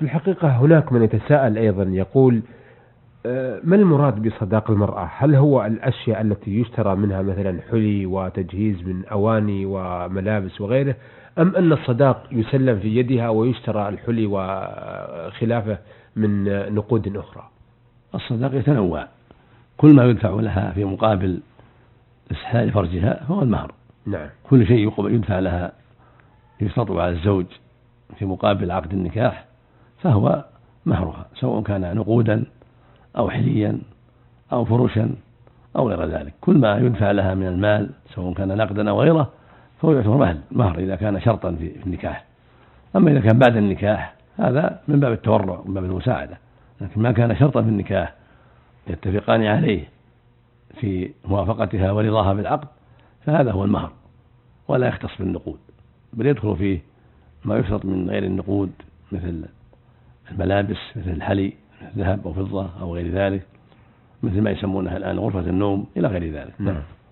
الحقيقة هناك من يتساءل أيضا يقول ما المراد بصداق المرأة؟ هل هو الأشياء التي يشترى منها مثلا حلي وتجهيز من أواني وملابس وغيره، أم أن الصداق يسلم في يدها ويشترى الحلي وخلافه من نقود أخرى؟ الصداق يتنوع، كل ما يدفع لها في مقابل إسحال فرجها هو المهر. نعم. كل شيء يدفع لها يشترط على الزوج في مقابل عقد النكاح فهو مهرها، سواء كان نقودا أو حليا أو فرشا أو غير ذلك. كل ما يدفع لها من المال سواء كان نقدا أو غيره فهو يعتبر مهر إذا كان شرطا في النكاح. أما إذا كان بعد النكاح هذا من باب التورع ومن باب المساعدة، لكن ما كان شرطا في النكاح يتفقان عليه في موافقتها ورضاها بالعقد فهذا هو المهر، ولا يختص بالنقود، بل يدخل فيه ما يشرط من غير النقود مثل الملابس، مثل الحلي، مثل ذهب أو فضة أو غير ذلك، مثل ما يسمونها الآن غرفة النوم إلى غير ذلك. نعم.